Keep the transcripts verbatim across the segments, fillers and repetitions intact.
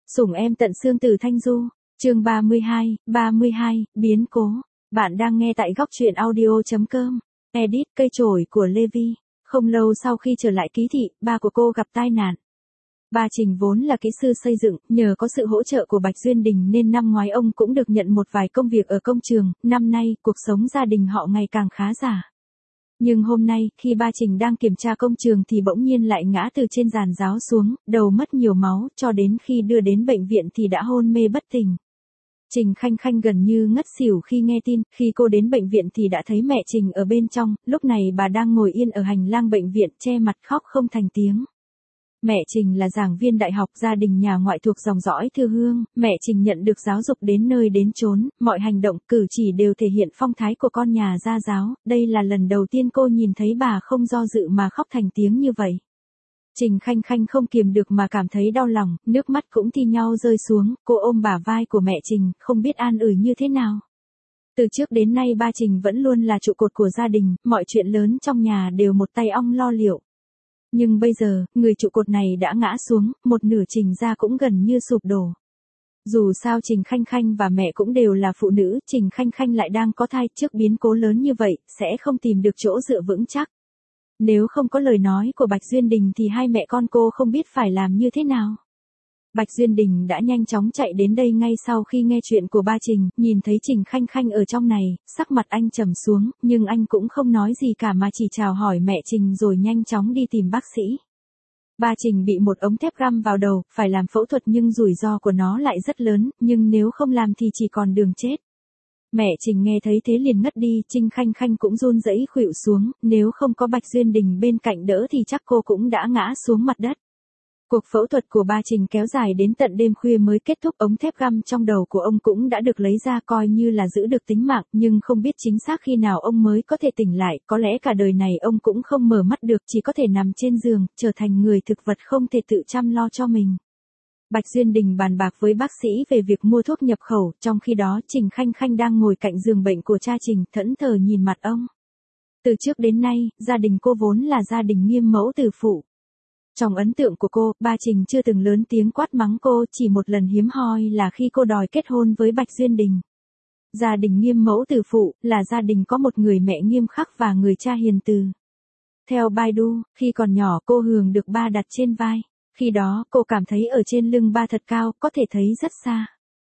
Sủng em tận xương từ Thanh Du, chương ba mươi hai, ba mươi hai, biến cố. Bạn đang nghe tại góc truyện audio.com. Edit cây chổi của Levi. Không lâu sau khi trở lại ký thị, ba của cô gặp tai nạn. Ba Trình vốn là kỹ sư xây dựng, nhờ có sự hỗ trợ của Bạch Duyên Đình nên năm ngoái ông cũng được nhận một vài công việc ở công trường, năm nay cuộc sống gia đình họ ngày càng khá giả. Nhưng hôm nay, khi ba Trình đang kiểm tra công trường thì bỗng nhiên lại ngã từ trên giàn giáo xuống, đầu mất nhiều máu, cho đến khi đưa đến bệnh viện thì đã hôn mê bất tỉnh. Trình Khanh Khanh gần như ngất xỉu khi nghe tin, khi cô đến bệnh viện thì đã thấy mẹ Trình ở bên trong, lúc này bà đang ngồi yên ở hành lang bệnh viện che mặt khóc không thành tiếng. Mẹ Trình là giảng viên đại học, gia đình nhà ngoại thuộc dòng dõi Thư Hương, mẹ Trình nhận được giáo dục đến nơi đến chốn, mọi hành động cử chỉ đều thể hiện phong thái của con nhà gia giáo, đây là lần đầu tiên cô nhìn thấy bà không do dự mà khóc thành tiếng như vậy. Trình Khanh Khanh không kiềm được mà cảm thấy đau lòng, nước mắt cũng thi nhau rơi xuống, cô ôm bả vai của mẹ Trình, không biết an ủi như thế nào. Từ trước đến nay ba Trình vẫn luôn là trụ cột của gia đình, mọi chuyện lớn trong nhà đều một tay ong lo liệu. Nhưng bây giờ, người trụ cột này đã ngã xuống, một nửa Trình gia cũng gần như sụp đổ. Dù sao Trình Khanh Khanh và mẹ cũng đều là phụ nữ, Trình Khanh Khanh lại đang có thai, trước biến cố lớn như vậy, sẽ không tìm được chỗ dựa vững chắc. Nếu không có lời nói của Bạch Duyên Đình thì hai mẹ con cô không biết phải làm như thế nào. Bạch Duyên Đình đã nhanh chóng chạy đến đây ngay sau khi nghe chuyện của ba Trình, nhìn thấy Trình Khanh Khanh ở trong này, sắc mặt anh trầm xuống, nhưng anh cũng không nói gì cả mà chỉ chào hỏi mẹ Trình rồi nhanh chóng đi tìm bác sĩ. Ba Trình bị một ống thép găm vào đầu, phải làm phẫu thuật nhưng rủi ro của nó lại rất lớn, nhưng nếu không làm thì chỉ còn đường chết. Mẹ Trình nghe thấy thế liền ngất đi, Trình Khanh Khanh cũng run rẩy khuỵu xuống, nếu không có Bạch Duyên Đình bên cạnh đỡ thì chắc cô cũng đã ngã xuống mặt đất. Cuộc phẫu thuật của ba Trình kéo dài đến tận đêm khuya mới kết thúc, ống thép găm trong đầu của ông cũng đã được lấy ra coi như là giữ được tính mạng, nhưng không biết chính xác khi nào ông mới có thể tỉnh lại, có lẽ cả đời này ông cũng không mở mắt được, chỉ có thể nằm trên giường, trở thành người thực vật không thể tự chăm lo cho mình. Bạch Duyên Đình bàn bạc với bác sĩ về việc mua thuốc nhập khẩu, trong khi đó Trình Khanh Khanh đang ngồi cạnh giường bệnh của cha Trình, thẫn thờ nhìn mặt ông. Từ trước đến nay, gia đình cô vốn là gia đình nghiêm mẫu từ phụ. Trong ấn tượng của cô, ba Trình chưa từng lớn tiếng quát mắng cô, chỉ một lần hiếm hoi là khi cô đòi kết hôn với Bạch Duyên Đình. Gia đình nghiêm mẫu từ phụ, là gia đình có một người mẹ nghiêm khắc và người cha hiền từ. Theo Baidu, khi còn nhỏ cô Hường được ba đặt trên vai. Khi đó, cô cảm thấy ở trên lưng ba thật cao, có thể thấy rất xa.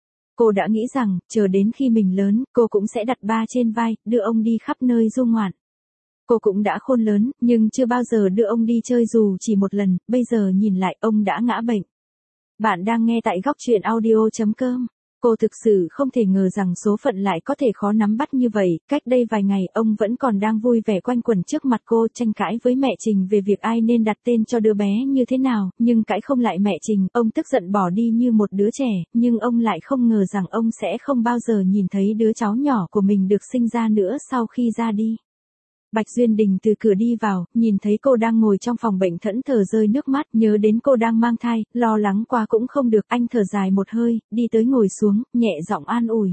Cô đã nghĩ rằng, chờ đến khi mình lớn, cô cũng sẽ đặt ba trên vai, đưa ông đi khắp nơi du ngoạn. Cô cũng đã khôn lớn, nhưng chưa bao giờ đưa ông đi chơi dù chỉ một lần, bây giờ nhìn lại ông đã ngã bệnh. Bạn đang nghe tại góc truyện audio.com. Cô thực sự không thể ngờ rằng số phận lại có thể khó nắm bắt như vậy, cách đây vài ngày ông vẫn còn đang vui vẻ quanh quẩn trước mặt cô tranh cãi với mẹ Trình về việc ai nên đặt tên cho đứa bé như thế nào, nhưng cãi không lại mẹ Trình, ông tức giận bỏ đi như một đứa trẻ, nhưng ông lại không ngờ rằng ông sẽ không bao giờ nhìn thấy đứa cháu nhỏ của mình được sinh ra nữa sau khi ra đi. Bạch Duyên Đình từ cửa đi vào, nhìn thấy cô đang ngồi trong phòng bệnh thẫn thờ rơi nước mắt, nhớ đến cô đang mang thai, lo lắng quá cũng không được, anh thở dài một hơi, đi tới ngồi xuống, nhẹ giọng an ủi.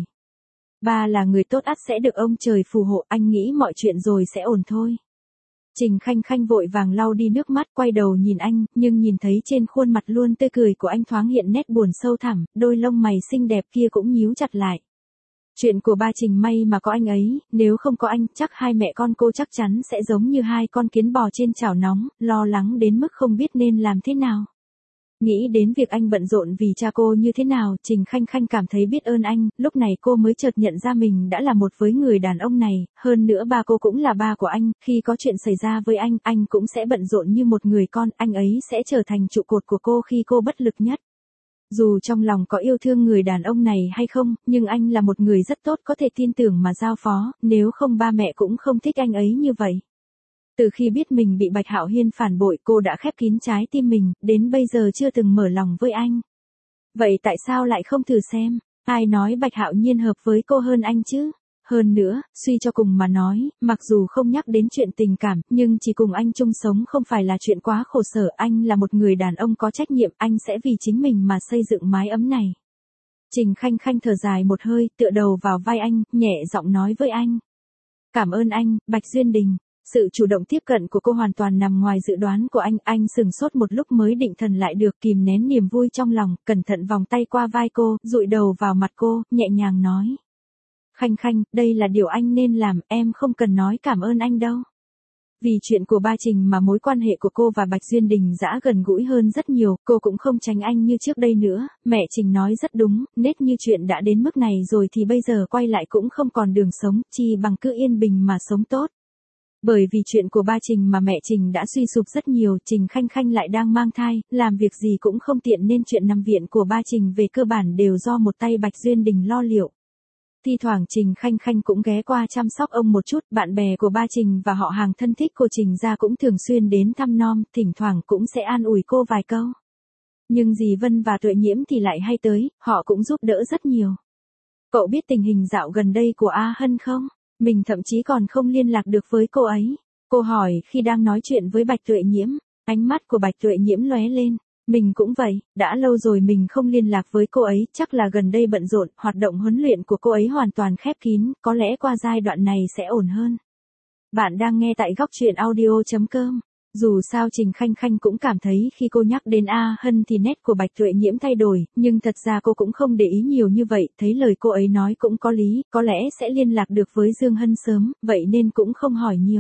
Ba là người tốt ắt sẽ được ông trời phù hộ, anh nghĩ mọi chuyện rồi sẽ ổn thôi. Trình Khanh Khanh vội vàng lau đi nước mắt, quay đầu nhìn anh, nhưng nhìn thấy trên khuôn mặt luôn tươi cười của anh thoáng hiện nét buồn sâu thẳm, đôi lông mày xinh đẹp kia cũng nhíu chặt lại. Chuyện của ba Trình may mà có anh ấy, nếu không có anh, chắc hai mẹ con cô chắc chắn sẽ giống như hai con kiến bò trên chảo nóng, lo lắng đến mức không biết nên làm thế nào. Nghĩ đến việc anh bận rộn vì cha cô như thế nào, Trình Khanh Khanh cảm thấy biết ơn anh, lúc này cô mới chợt nhận ra mình đã là một với người đàn ông này, hơn nữa ba cô cũng là ba của anh, khi có chuyện xảy ra với anh, anh cũng sẽ bận rộn như một người con, anh ấy sẽ trở thành trụ cột của cô khi cô bất lực nhất. Dù trong lòng có yêu thương người đàn ông này hay không, nhưng anh là một người rất tốt có thể tin tưởng mà giao phó, nếu không ba mẹ cũng không thích anh ấy như vậy. Từ khi biết mình bị Bạch Hạo Hiên phản bội, cô đã khép kín trái tim mình, đến bây giờ chưa từng mở lòng với anh. Vậy tại sao lại không thử xem, ai nói Bạch Hạo Nhiên hợp với cô hơn anh chứ? Hơn nữa, suy cho cùng mà nói, mặc dù không nhắc đến chuyện tình cảm, nhưng chỉ cùng anh chung sống không phải là chuyện quá khổ sở, anh là một người đàn ông có trách nhiệm, anh sẽ vì chính mình mà xây dựng mái ấm này. Trình Khanh Khanh thở dài một hơi, tựa đầu vào vai anh, nhẹ giọng nói với anh. Cảm ơn anh, Bạch Duyên Đình. Sự chủ động tiếp cận của cô hoàn toàn nằm ngoài dự đoán của anh, anh sừng sốt một lúc mới định thần lại được, kìm nén niềm vui trong lòng, cẩn thận vòng tay qua vai cô, dụi đầu vào mặt cô, nhẹ nhàng nói. Khanh Khanh, đây là điều anh nên làm, em không cần nói cảm ơn anh đâu. Vì chuyện của ba Trình mà mối quan hệ của cô và Bạch Duyên Đình dã gần gũi hơn rất nhiều, cô cũng không tránh anh như trước đây nữa, mẹ Trình nói rất đúng, nết như chuyện đã đến mức này rồi thì bây giờ quay lại cũng không còn đường sống, chi bằng cứ yên bình mà sống tốt. Bởi vì chuyện của ba Trình mà mẹ Trình đã suy sụp rất nhiều, Trình Khanh Khanh lại đang mang thai, làm việc gì cũng không tiện nên chuyện nằm viện của ba Trình về cơ bản đều do một tay Bạch Duyên Đình lo liệu. Thi thoảng Trình Khanh Khanh cũng ghé qua chăm sóc ông một chút, bạn bè của ba Trình và họ hàng thân thích của Trình gia cũng thường xuyên đến thăm nom, thỉnh thoảng cũng sẽ an ủi cô vài câu. Nhưng dì Vân và Tuệ Nhiễm thì lại hay tới, họ cũng giúp đỡ rất nhiều. Cậu biết tình hình dạo gần đây của A Hân không? Mình thậm chí còn không liên lạc được với cô ấy. Cô hỏi khi đang nói chuyện với Bạch Tuệ Nhiễm, ánh mắt của Bạch Tuệ Nhiễm lóe lên. Mình cũng vậy, đã lâu rồi mình không liên lạc với cô ấy, chắc là gần đây bận rộn, hoạt động huấn luyện của cô ấy hoàn toàn khép kín, có lẽ qua giai đoạn này sẽ ổn hơn. Bạn đang nghe tại góc truyện audio chấm com. Dù sao Trình Khanh Khanh cũng cảm thấy khi cô nhắc đến A Hân thì nét của Bạch Tuệ Nhiễm thay đổi, nhưng thật ra cô cũng không để ý nhiều như vậy, thấy lời cô ấy nói cũng có lý, có lẽ sẽ liên lạc được với Dương Hân sớm, vậy nên cũng không hỏi nhiều.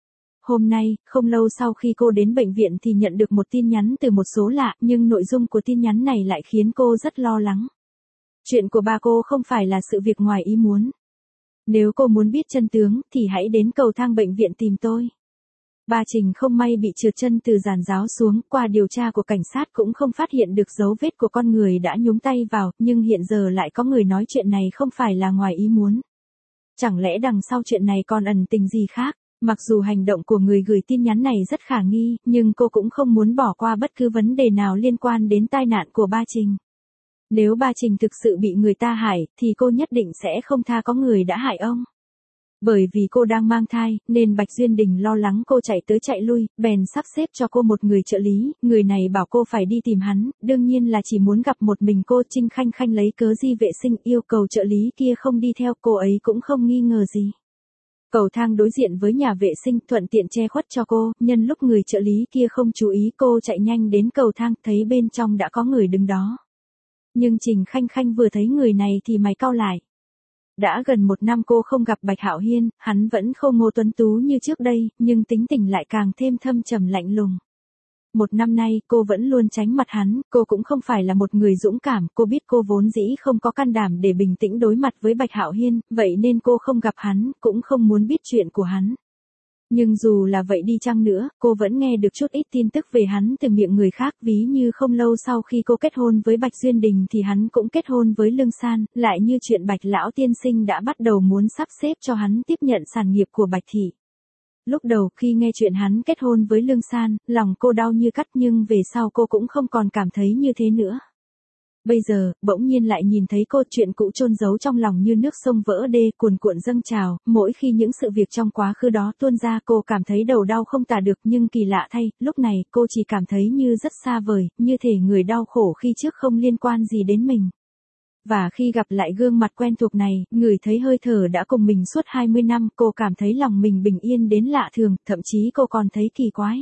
Hôm nay, không lâu sau khi cô đến bệnh viện thì nhận được một tin nhắn từ một số lạ, nhưng nội dung của tin nhắn này lại khiến cô rất lo lắng. Chuyện của ba cô không phải là sự việc ngoài ý muốn. Nếu cô muốn biết chân tướng, thì hãy đến cầu thang bệnh viện tìm tôi. Ba Trình không may bị trượt chân từ giàn giáo xuống, qua điều tra của cảnh sát cũng không phát hiện được dấu vết của con người đã nhúng tay vào, nhưng hiện giờ lại có người nói chuyện này không phải là ngoài ý muốn. Chẳng lẽ đằng sau chuyện này còn ẩn tình gì khác? Mặc dù hành động của người gửi tin nhắn này rất khả nghi, nhưng cô cũng không muốn bỏ qua bất cứ vấn đề nào liên quan đến tai nạn của ba Trình. Nếu ba Trình thực sự bị người ta hại, thì cô nhất định sẽ không tha có người đã hại ông. Bởi vì cô đang mang thai, nên Bạch Duyên Đình lo lắng cô chạy tới chạy lui, bèn sắp xếp cho cô một người trợ lý, người này bảo cô phải đi tìm hắn, đương nhiên là chỉ muốn gặp một mình cô. Trình Khanh Khanh lấy cớ đi vệ sinh yêu cầu trợ lý kia không đi theo, cô ấy cũng không nghi ngờ gì. Cầu thang đối diện với nhà vệ sinh thuận tiện che khuất cho cô, nhân lúc người trợ lý kia không chú ý cô chạy nhanh đến cầu thang, thấy bên trong đã có người đứng đó. Nhưng Trình Khanh Khanh vừa thấy người này thì mày cau lại. Đã gần một năm cô không gặp Bạch Hạo Hiên, hắn vẫn khô ngô tuấn tú như trước đây, nhưng tính tình lại càng thêm thâm trầm lạnh lùng. Một năm nay, cô vẫn luôn tránh mặt hắn, cô cũng không phải là một người dũng cảm, cô biết cô vốn dĩ không có can đảm để bình tĩnh đối mặt với Bạch Hạo Hiên, vậy nên cô không gặp hắn, cũng không muốn biết chuyện của hắn. Nhưng dù là vậy đi chăng nữa, cô vẫn nghe được chút ít tin tức về hắn từ miệng người khác, ví như không lâu sau khi cô kết hôn với Bạch Duyên Đình thì hắn cũng kết hôn với Lương San, lại như chuyện Bạch Lão Tiên Sinh đã bắt đầu muốn sắp xếp cho hắn tiếp nhận sản nghiệp của Bạch Thị. Lúc đầu khi nghe chuyện hắn kết hôn với Lương San, lòng cô đau như cắt, nhưng về sau cô cũng không còn cảm thấy như thế nữa. Bây giờ, bỗng nhiên lại nhìn thấy cô, chuyện cũ chôn giấu trong lòng như nước sông vỡ đê, cuồn cuộn dâng trào, mỗi khi những sự việc trong quá khứ đó tuôn ra cô cảm thấy đầu đau không tả được, nhưng kỳ lạ thay, lúc này cô chỉ cảm thấy như rất xa vời, như thể người đau khổ khi trước không liên quan gì đến mình. Và khi gặp lại gương mặt quen thuộc này, người thấy hơi thở đã cùng mình suốt hai mươi năm, cô cảm thấy lòng mình bình yên đến lạ thường, thậm chí cô còn thấy kỳ quái.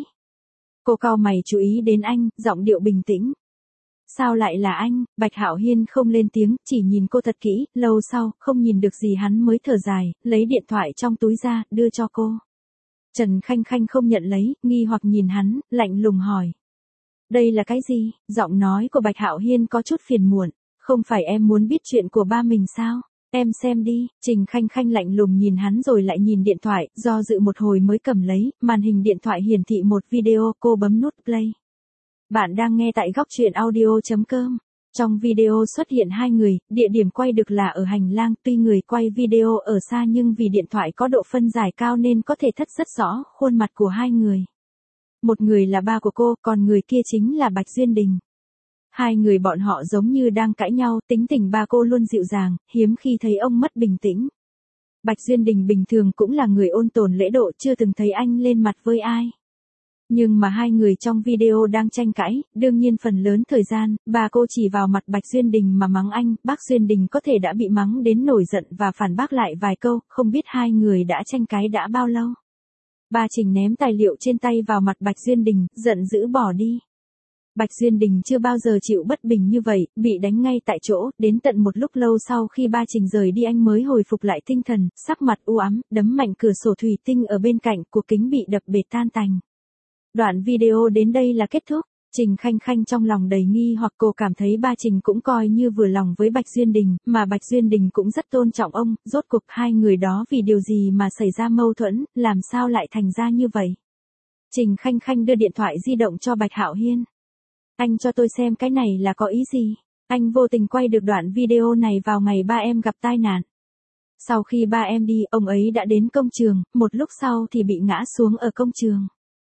Cô cau mày chú ý đến anh, giọng điệu bình tĩnh. Sao lại là anh? Bạch Hạo Hiên không lên tiếng, chỉ nhìn cô thật kỹ, lâu sau, không nhìn được gì hắn mới thở dài, lấy điện thoại trong túi ra, đưa cho cô. Trần Khanh Khanh không nhận lấy, nghi hoặc nhìn hắn, lạnh lùng hỏi. Đây là cái gì? Giọng nói của Bạch Hạo Hiên có chút phiền muộn. Không phải em muốn biết chuyện của ba mình sao? Em xem đi. Trình Khanh Khanh lạnh lùng nhìn hắn rồi lại nhìn điện thoại, do dự một hồi mới cầm lấy, màn hình điện thoại hiển thị một video, cô bấm nút play. Bạn đang nghe tại góc truyện audio chấm com. Trong video xuất hiện hai người, địa điểm quay được là ở hành lang, tuy người quay video ở xa nhưng vì điện thoại có độ phân giải cao nên có thể thất rất rõ khuôn mặt của hai người. Một người là ba của cô, còn người kia chính là Bạch Duyên Đình. Hai người bọn họ giống như đang cãi nhau, tính tình ba cô luôn dịu dàng, hiếm khi thấy ông mất bình tĩnh. Bạch Duyên Đình bình thường cũng là người ôn tồn lễ độ, chưa từng thấy anh lên mặt với ai. Nhưng mà hai người trong video đang tranh cãi, đương nhiên phần lớn thời gian, bà cô chỉ vào mặt Bạch Duyên Đình mà mắng anh, bác Duyên Đình có thể đã bị mắng đến nổi giận và phản bác lại vài câu, không biết hai người đã tranh cãi đã bao lâu. Ba Trình ném tài liệu trên tay vào mặt Bạch Duyên Đình, giận dữ bỏ đi. Bạch Duyên Đình chưa bao giờ chịu bất bình như vậy, bị đánh ngay tại chỗ, đến tận một lúc lâu sau khi ba Trình rời đi anh mới hồi phục lại tinh thần, sắc mặt u ám, đấm mạnh cửa sổ thủy tinh ở bên cạnh, của kính bị đập bể tan tành. Đoạn video đến đây là kết thúc. Trình Khanh Khanh trong lòng đầy nghi hoặc cô cảm thấy ba Trình cũng coi như vừa lòng với Bạch Duyên Đình, mà Bạch Duyên Đình cũng rất tôn trọng ông, rốt cuộc hai người đó vì điều gì mà xảy ra mâu thuẫn, làm sao lại thành ra như vậy. Trình Khanh Khanh đưa điện thoại di động cho Bạch Hạo Hiên. Anh cho tôi xem cái này là có ý gì? Anh vô tình quay được đoạn video này vào ngày ba em gặp tai nạn. Sau khi ba em đi, ông ấy đã đến công trường, một lúc sau thì bị ngã xuống ở công trường.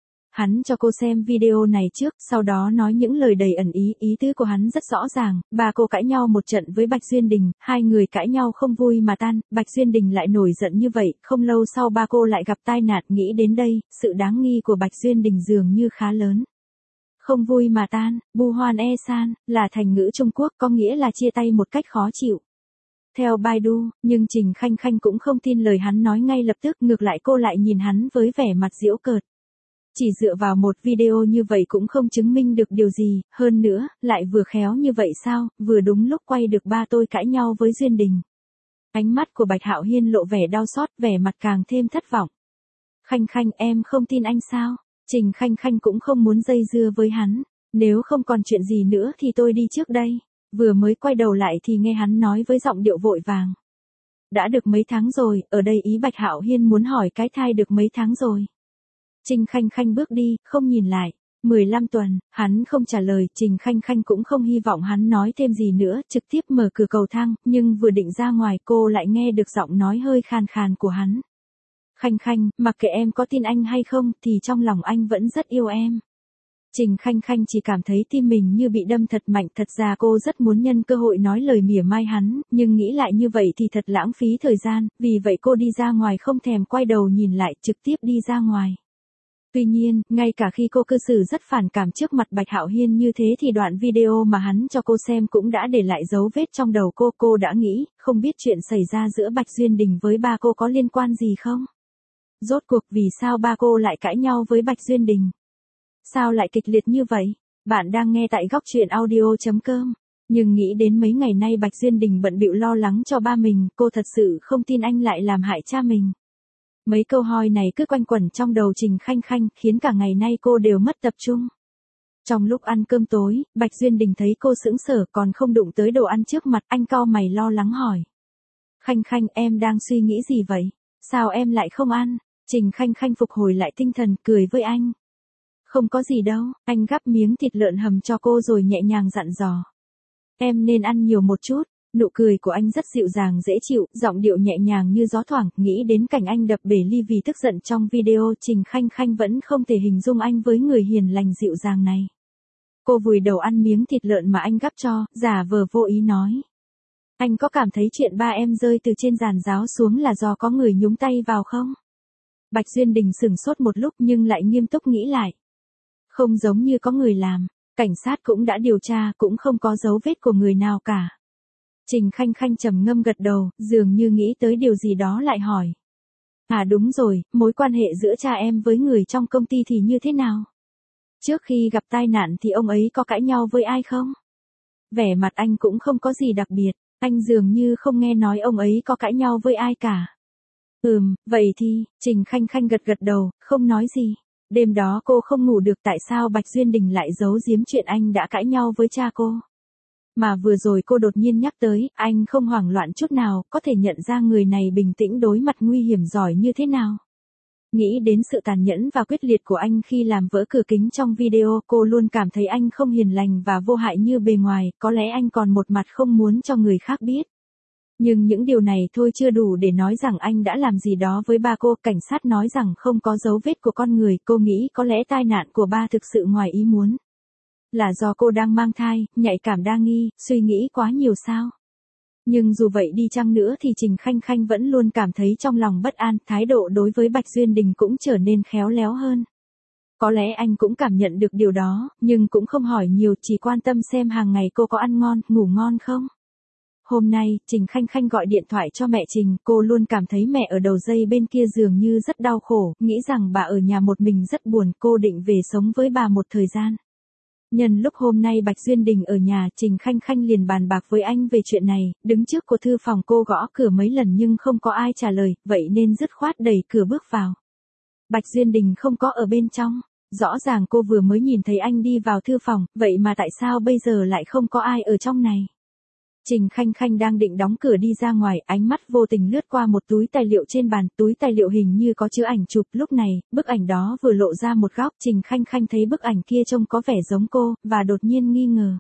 Hắn cho cô xem video này trước, sau đó nói những lời đầy ẩn ý, ý tứ của hắn rất rõ ràng, ba cô cãi nhau một trận với Bạch Duyên Đình, hai người cãi nhau không vui mà tan, Bạch Duyên Đình lại nổi giận như vậy, không lâu sau ba cô lại gặp tai nạn, nghĩ đến đây, sự đáng nghi của Bạch Duyên Đình dường như khá lớn. Không vui mà tan, bu hoan e san, là thành ngữ Trung Quốc có nghĩa là chia tay một cách khó chịu. Theo Baidu, nhưng Trình Khanh Khanh cũng không tin lời hắn nói ngay lập tức, ngược lại cô lại nhìn hắn với vẻ mặt giễu cợt. Chỉ dựa vào một video như vậy cũng không chứng minh được điều gì, hơn nữa, lại vừa khéo như vậy sao, vừa đúng lúc quay được ba tôi cãi nhau với Duyên Đình. Ánh mắt của Bạch Hạo Hiên lộ vẻ đau xót, vẻ mặt càng thêm thất vọng. Khanh Khanh, em không tin anh sao? Trình Khanh Khanh cũng không muốn dây dưa với hắn. Nếu không còn chuyện gì nữa thì tôi đi trước đây. Vừa mới quay đầu lại thì nghe hắn nói với giọng điệu vội vàng. Đã được mấy tháng rồi, ở đây ý Bạch Hạo Hiên muốn hỏi cái thai được mấy tháng rồi. Trình Khanh Khanh bước đi, không nhìn lại. mười lăm tuần, hắn không trả lời, Trình Khanh Khanh cũng không hy vọng hắn nói thêm gì nữa, trực tiếp mở cửa cầu thang, nhưng vừa định ra ngoài cô lại nghe được giọng nói hơi khàn khàn của hắn. Khanh Khanh, mặc kệ em có tin anh hay không, thì trong lòng anh vẫn rất yêu em. Trình Khanh Khanh chỉ cảm thấy tim mình như bị đâm thật mạnh, thật ra cô rất muốn nhân cơ hội nói lời mỉa mai hắn, nhưng nghĩ lại như vậy thì thật lãng phí thời gian, vì vậy cô đi ra ngoài không thèm quay đầu nhìn lại, trực tiếp đi ra ngoài. Tuy nhiên, ngay cả khi cô cư xử rất phản cảm trước mặt Bạch Hạo Hiên như thế thì đoạn video mà hắn cho cô xem cũng đã để lại dấu vết trong đầu cô, cô đã nghĩ, không biết chuyện xảy ra giữa Bạch Duyên Đình với ba cô có liên quan gì không? Rốt cuộc vì sao ba cô lại cãi nhau với Bạch Duyên Đình? Sao lại kịch liệt như vậy? Bạn đang nghe tại góc truyện audio chấm com. Nhưng nghĩ đến mấy ngày nay Bạch Duyên Đình bận bịu lo lắng cho ba mình, cô thật sự không tin anh lại làm hại cha mình. Mấy câu hỏi này cứ quanh quẩn trong đầu Trình Khanh Khanh, khiến cả ngày nay cô đều mất tập trung. Trong lúc ăn cơm tối, Bạch Duyên Đình thấy cô sững sờ còn không đụng tới đồ ăn trước mặt, anh cau mày lo lắng hỏi. Khanh Khanh, em đang suy nghĩ gì vậy? Sao em lại không ăn? Trình Khanh Khanh phục hồi lại tinh thần, cười với anh. Không có gì đâu, anh gắp miếng thịt lợn hầm cho cô rồi nhẹ nhàng dặn dò. Em nên ăn nhiều một chút. Nụ cười của anh rất dịu dàng dễ chịu, giọng điệu nhẹ nhàng như gió thoảng, nghĩ đến cảnh anh đập bể ly vì tức giận trong video, Trình Khanh Khanh vẫn không thể hình dung anh với người hiền lành dịu dàng này. Cô vùi đầu ăn miếng thịt lợn mà anh gắp cho, giả vờ vô ý nói. Anh có cảm thấy chuyện ba em rơi từ trên giàn giáo xuống là do có người nhúng tay vào không? Bạch Duyên Đình sửng sốt một lúc nhưng lại nghiêm túc nghĩ lại. Không giống như có người làm, cảnh sát cũng đã điều tra, cũng không có dấu vết của người nào cả. Trình Khanh Khanh trầm ngâm gật đầu, dường như nghĩ tới điều gì đó lại hỏi. À đúng rồi, mối quan hệ giữa cha em với người trong công ty thì như thế nào? Trước khi gặp tai nạn thì ông ấy có cãi nhau với ai không? Vẻ mặt anh cũng không có gì đặc biệt, anh dường như không nghe nói ông ấy có cãi nhau với ai cả. Ừm, vậy thì, Trình Khanh Khanh gật gật đầu, không nói gì. Đêm đó cô không ngủ được, tại sao Bạch Duyên Đình lại giấu giếm chuyện anh đã cãi nhau với cha cô? Mà vừa rồi cô đột nhiên nhắc tới, anh không hoảng loạn chút nào, có thể nhận ra người này bình tĩnh đối mặt nguy hiểm giỏi như thế nào. Nghĩ đến sự tàn nhẫn và quyết liệt của anh khi làm vỡ cửa kính trong video, cô luôn cảm thấy anh không hiền lành và vô hại như bề ngoài, có lẽ anh còn một mặt không muốn cho người khác biết. Nhưng những điều này thôi chưa đủ để nói rằng anh đã làm gì đó với ba cô, cảnh sát nói rằng không có dấu vết của con người, cô nghĩ có lẽ tai nạn của ba thực sự ngoài ý muốn. Là do cô đang mang thai, nhạy cảm đa nghi, suy nghĩ quá nhiều sao? Nhưng dù vậy đi chăng nữa thì Trình Khanh Khanh vẫn luôn cảm thấy trong lòng bất an, thái độ đối với Bạch Duyên Đình cũng trở nên khéo léo hơn. Có lẽ anh cũng cảm nhận được điều đó, nhưng cũng không hỏi nhiều, chỉ quan tâm xem hàng ngày cô có ăn ngon, ngủ ngon không. Hôm nay, Trình Khanh Khanh gọi điện thoại cho mẹ Trình, cô luôn cảm thấy mẹ ở đầu dây bên kia dường như rất đau khổ, nghĩ rằng bà ở nhà một mình rất buồn, cô định về sống với bà một thời gian. Nhân lúc hôm nay Bạch Duyên Đình ở nhà, Trình Khanh Khanh liền bàn bạc với anh về chuyện này, đứng trước của thư phòng cô gõ cửa mấy lần nhưng không có ai trả lời, vậy nên dứt khoát đẩy cửa bước vào. Bạch Duyên Đình không có ở bên trong, rõ ràng cô vừa mới nhìn thấy anh đi vào thư phòng, vậy mà tại sao bây giờ lại không có ai ở trong này? Trình Khanh Khanh đang định đóng cửa đi ra ngoài, ánh mắt vô tình lướt qua một túi tài liệu trên bàn, túi tài liệu hình như có chứa ảnh chụp, lúc này, bức ảnh đó vừa lộ ra một góc, Trình Khanh Khanh thấy bức ảnh kia trông có vẻ giống cô, và đột nhiên nghi ngờ.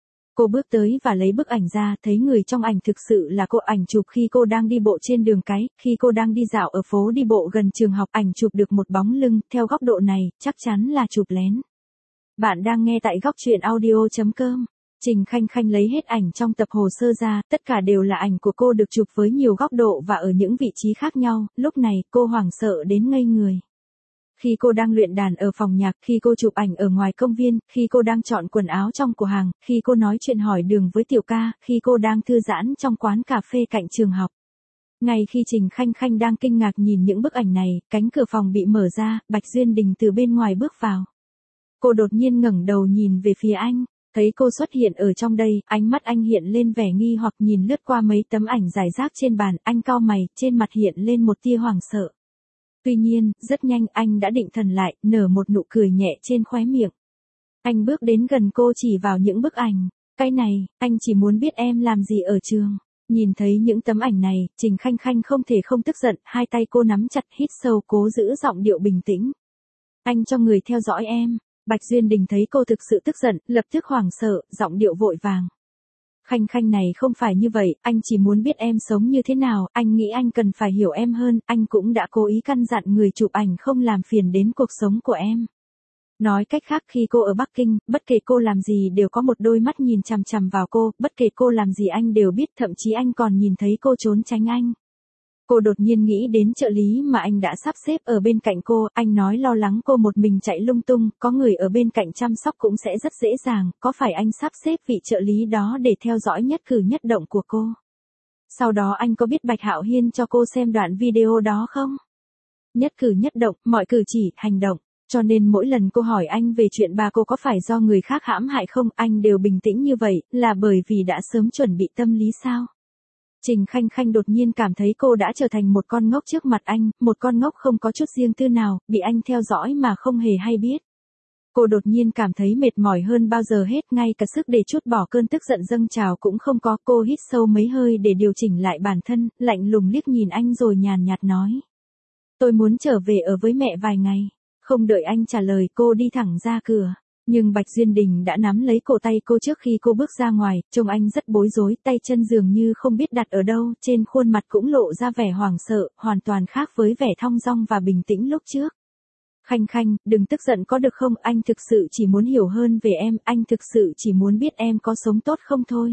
Cô bước tới và lấy bức ảnh ra, thấy người trong ảnh thực sự là cô, ảnh chụp khi cô đang đi bộ trên đường cái, khi cô đang đi dạo ở phố đi bộ gần trường học, ảnh chụp được một bóng lưng, theo góc độ này, chắc chắn là chụp lén. Bạn đang nghe tại góc truyện audio chấm com. Trình Khanh Khanh lấy hết ảnh trong tập hồ sơ ra, tất cả đều là ảnh của cô được chụp với nhiều góc độ và ở những vị trí khác nhau, lúc này, cô hoảng sợ đến ngây người. Khi cô đang luyện đàn ở phòng nhạc, khi cô chụp ảnh ở ngoài công viên, khi cô đang chọn quần áo trong cửa hàng, khi cô nói chuyện hỏi đường với Tiểu Ca, khi cô đang thư giãn trong quán cà phê cạnh trường học. Ngay khi Trình Khanh Khanh đang kinh ngạc nhìn những bức ảnh này, cánh cửa phòng bị mở ra, Bạch Duyên Đình từ bên ngoài bước vào. Cô đột nhiên ngẩng đầu nhìn về phía anh. Thấy cô xuất hiện ở trong đây, ánh mắt anh hiện lên vẻ nghi hoặc nhìn lướt qua mấy tấm ảnh rải rác trên bàn, anh cau mày, trên mặt hiện lên một tia hoảng sợ. Tuy nhiên, rất nhanh anh đã định thần lại, nở một nụ cười nhẹ trên khóe miệng. Anh bước đến gần cô chỉ vào những bức ảnh. Cái này, anh chỉ muốn biết em làm gì ở trường. Nhìn thấy những tấm ảnh này, Trình Khanh Khanh không thể không tức giận, hai tay cô nắm chặt, hít sâu, cố giữ giọng điệu bình tĩnh. Anh cho người theo dõi em. Bạch Duyên Đình thấy cô thực sự tức giận, lập tức hoảng sợ, giọng điệu vội vàng. Khanh Khanh này không phải như vậy, anh chỉ muốn biết em sống như thế nào, anh nghĩ anh cần phải hiểu em hơn, anh cũng đã cố ý căn dặn người chụp ảnh không làm phiền đến cuộc sống của em. Nói cách khác, khi cô ở Bắc Kinh, bất kể cô làm gì đều có một đôi mắt nhìn chằm chằm vào cô, bất kể cô làm gì anh đều biết, thậm chí anh còn nhìn thấy cô trốn tránh anh. Cô đột nhiên nghĩ đến trợ lý mà anh đã sắp xếp ở bên cạnh cô, anh nói lo lắng cô một mình chạy lung tung, có người ở bên cạnh chăm sóc cũng sẽ rất dễ dàng, có phải anh sắp xếp vị trợ lý đó để theo dõi nhất cử nhất động của cô? Sau đó anh có biết Bạch Hạo Hiên cho cô xem đoạn video đó không? Nhất cử nhất động, mọi cử chỉ, hành động. Cho nên mỗi lần cô hỏi anh về chuyện bà cô có phải do người khác hãm hại không, anh đều bình tĩnh như vậy, là bởi vì đã sớm chuẩn bị tâm lý sao? Trình Khanh Khanh đột nhiên cảm thấy cô đã trở thành một con ngốc trước mặt anh, một con ngốc không có chút riêng tư nào, bị anh theo dõi mà không hề hay biết. Cô đột nhiên cảm thấy mệt mỏi hơn bao giờ hết, ngay cả sức để trút bỏ cơn tức giận dâng trào cũng không có. Cô hít sâu mấy hơi để điều chỉnh lại bản thân, lạnh lùng liếc nhìn anh rồi nhàn nhạt nói. Tôi muốn trở về ở với mẹ vài ngày. Không đợi anh trả lời, cô đi thẳng ra cửa. Nhưng Bạch Duyên Đình đã nắm lấy cổ tay cô trước khi cô bước ra ngoài, trông anh rất bối rối, tay chân dường như không biết đặt ở đâu, trên khuôn mặt cũng lộ ra vẻ hoảng sợ, hoàn toàn khác với vẻ thong dong và bình tĩnh lúc trước. Khanh Khanh, đừng tức giận có được không, anh thực sự chỉ muốn hiểu hơn về em, anh thực sự chỉ muốn biết em có sống tốt không thôi.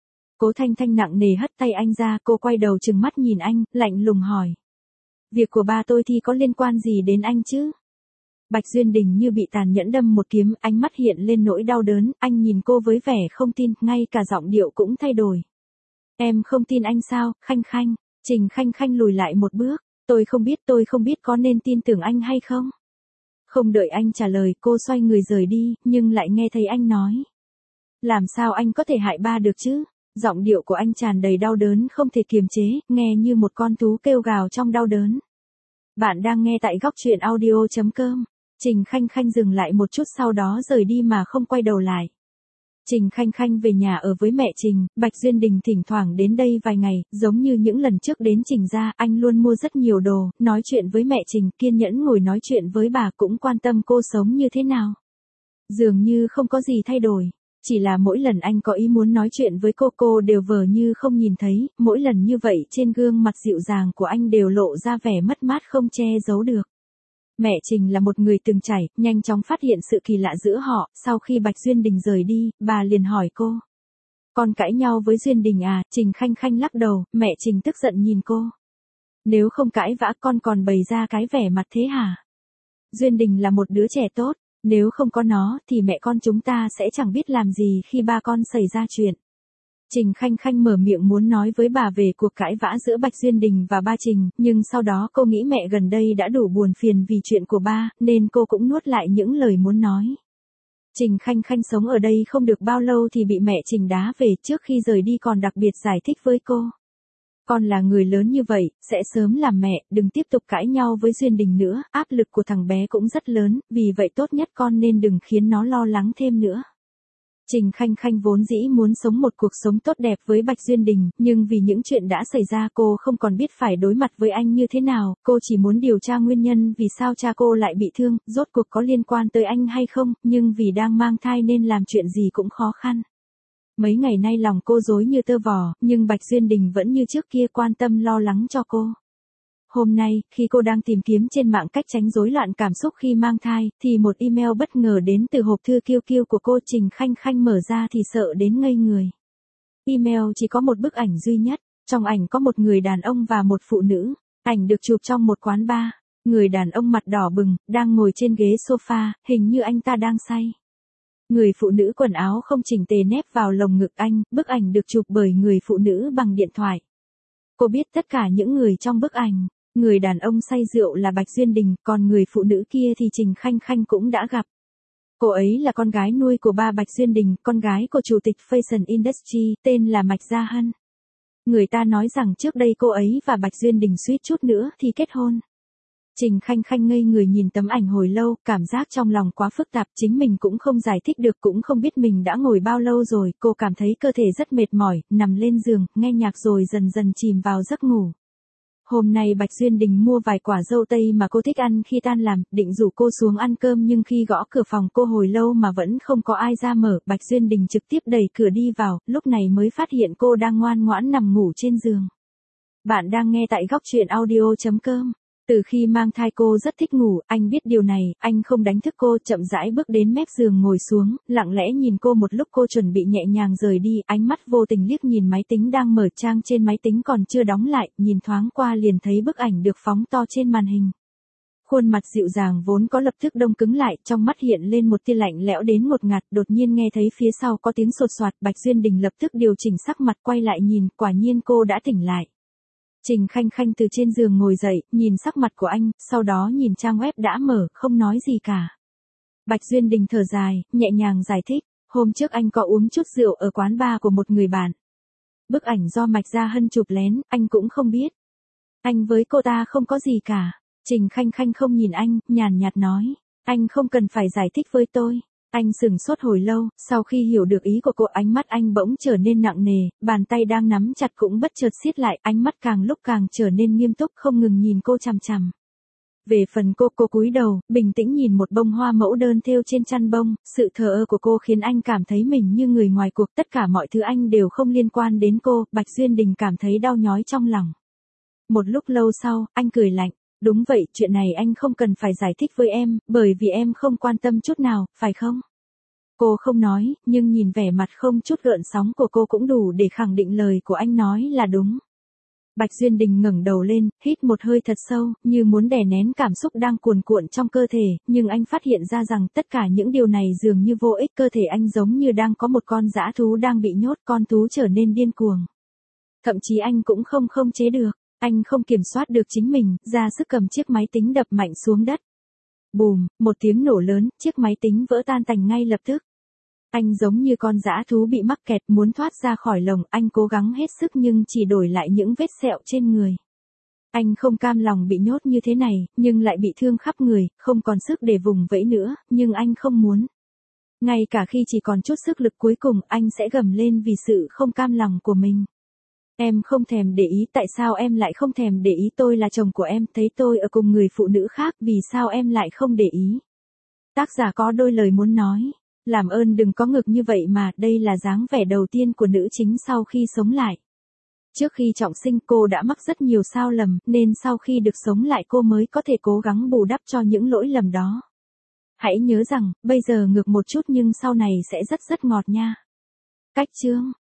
Cố Thanh Thanh nặng nề hất tay anh ra, cô quay đầu trừng mắt nhìn anh, lạnh lùng hỏi. Việc của ba tôi thì có liên quan gì đến anh chứ? Bạch Duyên Đình như bị tàn nhẫn đâm một kiếm, ánh mắt hiện lên nỗi đau đớn, anh nhìn cô với vẻ không tin, ngay cả giọng điệu cũng thay đổi. Em không tin anh sao, Khanh Khanh? Trình Khanh Khanh lùi lại một bước, tôi không biết, tôi không biết có nên tin tưởng anh hay không? Không đợi anh trả lời, cô xoay người rời đi, nhưng lại nghe thấy anh nói. Làm sao anh có thể hại ba được chứ? Giọng điệu của anh tràn đầy đau đớn không thể kiềm chế, nghe như một con thú kêu gào trong đau đớn. Bạn đang nghe tại góc truyện audio chấm com. Trình Khanh Khanh dừng lại một chút sau đó rời đi mà không quay đầu lại. Trình Khanh Khanh về nhà ở với mẹ Trình, Bạch Duyên Đình thỉnh thoảng đến đây vài ngày, giống như những lần trước đến Trình gia, anh luôn mua rất nhiều đồ, nói chuyện với mẹ Trình, kiên nhẫn ngồi nói chuyện với bà, cũng quan tâm cô sống như thế nào. Dường như không có gì thay đổi, chỉ là mỗi lần anh có ý muốn nói chuyện với cô, cô đều vờ như không nhìn thấy, mỗi lần như vậy trên gương mặt dịu dàng của anh đều lộ ra vẻ mất mát không che giấu được. Mẹ Trình là một người từng trải, nhanh chóng phát hiện sự kỳ lạ giữa họ, sau khi Bạch Duyên Đình rời đi, bà liền hỏi cô. Con cãi nhau với Duyên Đình à? Trình Khanh Khanh lắc đầu, mẹ Trình tức giận nhìn cô. Nếu không cãi vã con còn bày ra cái vẻ mặt thế hả? Duyên Đình là một đứa trẻ tốt, nếu không có nó thì mẹ con chúng ta sẽ chẳng biết làm gì khi ba con xảy ra chuyện. Trình Khanh Khanh mở miệng muốn nói với bà về cuộc cãi vã giữa Bạch Duyên Đình và ba Trình, nhưng sau đó cô nghĩ mẹ gần đây đã đủ buồn phiền vì chuyện của ba, nên cô cũng nuốt lại những lời muốn nói. Trình Khanh Khanh sống ở đây không được bao lâu thì bị mẹ Trình đá về, trước khi rời đi còn đặc biệt giải thích với cô. Con là người lớn như vậy, sẽ sớm làm mẹ, đừng tiếp tục cãi nhau với Duyên Đình nữa, áp lực của thằng bé cũng rất lớn, vì vậy tốt nhất con nên đừng khiến nó lo lắng thêm nữa. Trình Khanh Khanh vốn dĩ muốn sống một cuộc sống tốt đẹp với Bạch Duyên Đình, nhưng vì những chuyện đã xảy ra cô không còn biết phải đối mặt với anh như thế nào, cô chỉ muốn điều tra nguyên nhân vì sao cha cô lại bị thương, rốt cuộc có liên quan tới anh hay không, nhưng vì đang mang thai nên làm chuyện gì cũng khó khăn. Mấy ngày nay lòng cô rối như tơ vò, nhưng Bạch Duyên Đình vẫn như trước kia quan tâm lo lắng cho cô. Hôm nay, khi cô đang tìm kiếm trên mạng cách tránh rối loạn cảm xúc khi mang thai, thì một email bất ngờ đến từ hộp thư kiêu kiêu của cô. Trình Khanh Khanh mở ra thì sợ đến ngây người. Email chỉ có một bức ảnh duy nhất, trong ảnh có một người đàn ông và một phụ nữ, ảnh được chụp trong một quán bar. Người đàn ông mặt đỏ bừng, đang ngồi trên ghế sofa, hình như anh ta đang say. Người phụ nữ quần áo không chỉnh tề nép vào lồng ngực anh, bức ảnh được chụp bởi người phụ nữ bằng điện thoại. Cô biết tất cả những người trong bức ảnh. Người đàn ông say rượu là Bạch Duyên Đình, còn người phụ nữ kia thì Trình Khanh Khanh cũng đã gặp. Cô ấy là con gái nuôi của ba Bạch Duyên Đình, con gái của chủ tịch Fashion Industry, tên là Mạch Gia Hân. Người ta nói rằng trước đây cô ấy và Bạch Duyên Đình suýt chút nữa thì kết hôn. Trình Khanh Khanh ngây người nhìn tấm ảnh hồi lâu, cảm giác trong lòng quá phức tạp, chính mình cũng không giải thích được, cũng không biết mình đã ngồi bao lâu rồi, cô cảm thấy cơ thể rất mệt mỏi, nằm lên giường, nghe nhạc rồi dần dần chìm vào giấc ngủ. Hôm nay Bạch Duyên Đình mua vài quả dâu tây mà cô thích ăn khi tan làm, định rủ cô xuống ăn cơm nhưng khi gõ cửa phòng cô hồi lâu mà vẫn không có ai ra mở, Bạch Duyên Đình trực tiếp đẩy cửa đi vào, lúc này mới phát hiện cô đang ngoan ngoãn nằm ngủ trên giường. Bạn đang nghe tại góc truyện audio chấm com. Từ khi mang thai cô rất thích ngủ, anh biết điều này, anh không đánh thức cô, chậm rãi bước đến mép giường ngồi xuống, lặng lẽ nhìn cô một lúc. Cô chuẩn bị nhẹ nhàng rời đi, ánh mắt vô tình liếc nhìn máy tính đang mở, trang trên máy tính còn chưa đóng lại, nhìn thoáng qua liền thấy bức ảnh được phóng to trên màn hình. Khuôn mặt dịu dàng vốn có lập tức đông cứng lại, trong mắt hiện lên một tia lạnh lẽo đến ngột ngạt, đột nhiên nghe thấy phía sau có tiếng sột soạt, Bạch Duyên Đình lập tức điều chỉnh sắc mặt quay lại nhìn, quả nhiên cô đã tỉnh lại. Trình Khanh Khanh từ trên giường ngồi dậy, nhìn sắc mặt của anh, sau đó nhìn trang web đã mở, không nói gì cả. Bạch Duyên Đình thở dài, nhẹ nhàng giải thích, hôm trước anh có uống chút rượu ở quán bar của một người bạn. Bức ảnh do Mạch Gia Hân chụp lén, anh cũng không biết. Anh với cô ta không có gì cả. Trình Khanh Khanh không nhìn anh, nhàn nhạt nói, anh không cần phải giải thích với tôi. Anh sững sốt hồi lâu, sau khi hiểu được ý của cô, ánh mắt anh bỗng trở nên nặng nề, bàn tay đang nắm chặt cũng bất chợt siết lại, ánh mắt càng lúc càng trở nên nghiêm túc, không ngừng nhìn cô chằm chằm. Về phần cô, cô cúi đầu, bình tĩnh nhìn một bông hoa mẫu đơn thêu trên chăn bông, sự thờ ơ của cô khiến anh cảm thấy mình như người ngoài cuộc, tất cả mọi thứ anh đều không liên quan đến cô. Bạch Duyên Đình cảm thấy đau nhói trong lòng. Một lúc lâu sau, anh cười lạnh. Đúng vậy, chuyện này anh không cần phải giải thích với em, bởi vì em không quan tâm chút nào, phải không? Cô không nói, nhưng nhìn vẻ mặt không chút gợn sóng của cô cũng đủ để khẳng định lời của anh nói là đúng. Bạch Duyên Đình ngẩng đầu lên, hít một hơi thật sâu, như muốn đè nén cảm xúc đang cuồn cuộn trong cơ thể, nhưng anh phát hiện ra rằng tất cả những điều này dường như vô ích, cơ thể anh giống như đang có một con dã thú đang bị nhốt, con thú trở nên điên cuồng. Thậm chí anh cũng không không chế được. Anh không kiểm soát được chính mình, ra sức cầm chiếc máy tính đập mạnh xuống đất. Bùm, một tiếng nổ lớn, chiếc máy tính vỡ tan tành ngay lập tức. Anh giống như con dã thú bị mắc kẹt muốn thoát ra khỏi lồng, anh cố gắng hết sức nhưng chỉ đổi lại những vết sẹo trên người. Anh không cam lòng bị nhốt như thế này, nhưng lại bị thương khắp người, không còn sức để vùng vẫy nữa, nhưng anh không muốn. Ngay cả khi chỉ còn chút sức lực cuối cùng, anh sẽ gầm lên vì sự không cam lòng của mình. Em không thèm để ý, tại sao em lại không thèm để ý, tôi là chồng của em, thấy tôi ở cùng người phụ nữ khác, vì sao em lại không để ý. Tác giả có đôi lời muốn nói, làm ơn đừng có ngực như vậy mà, đây là dáng vẻ đầu tiên của nữ chính sau khi sống lại. Trước khi trọng sinh cô đã mắc rất nhiều sai lầm, nên sau khi được sống lại cô mới có thể cố gắng bù đắp cho những lỗi lầm đó. Hãy nhớ rằng, bây giờ ngược một chút nhưng sau này sẽ rất rất ngọt nha. Cách chương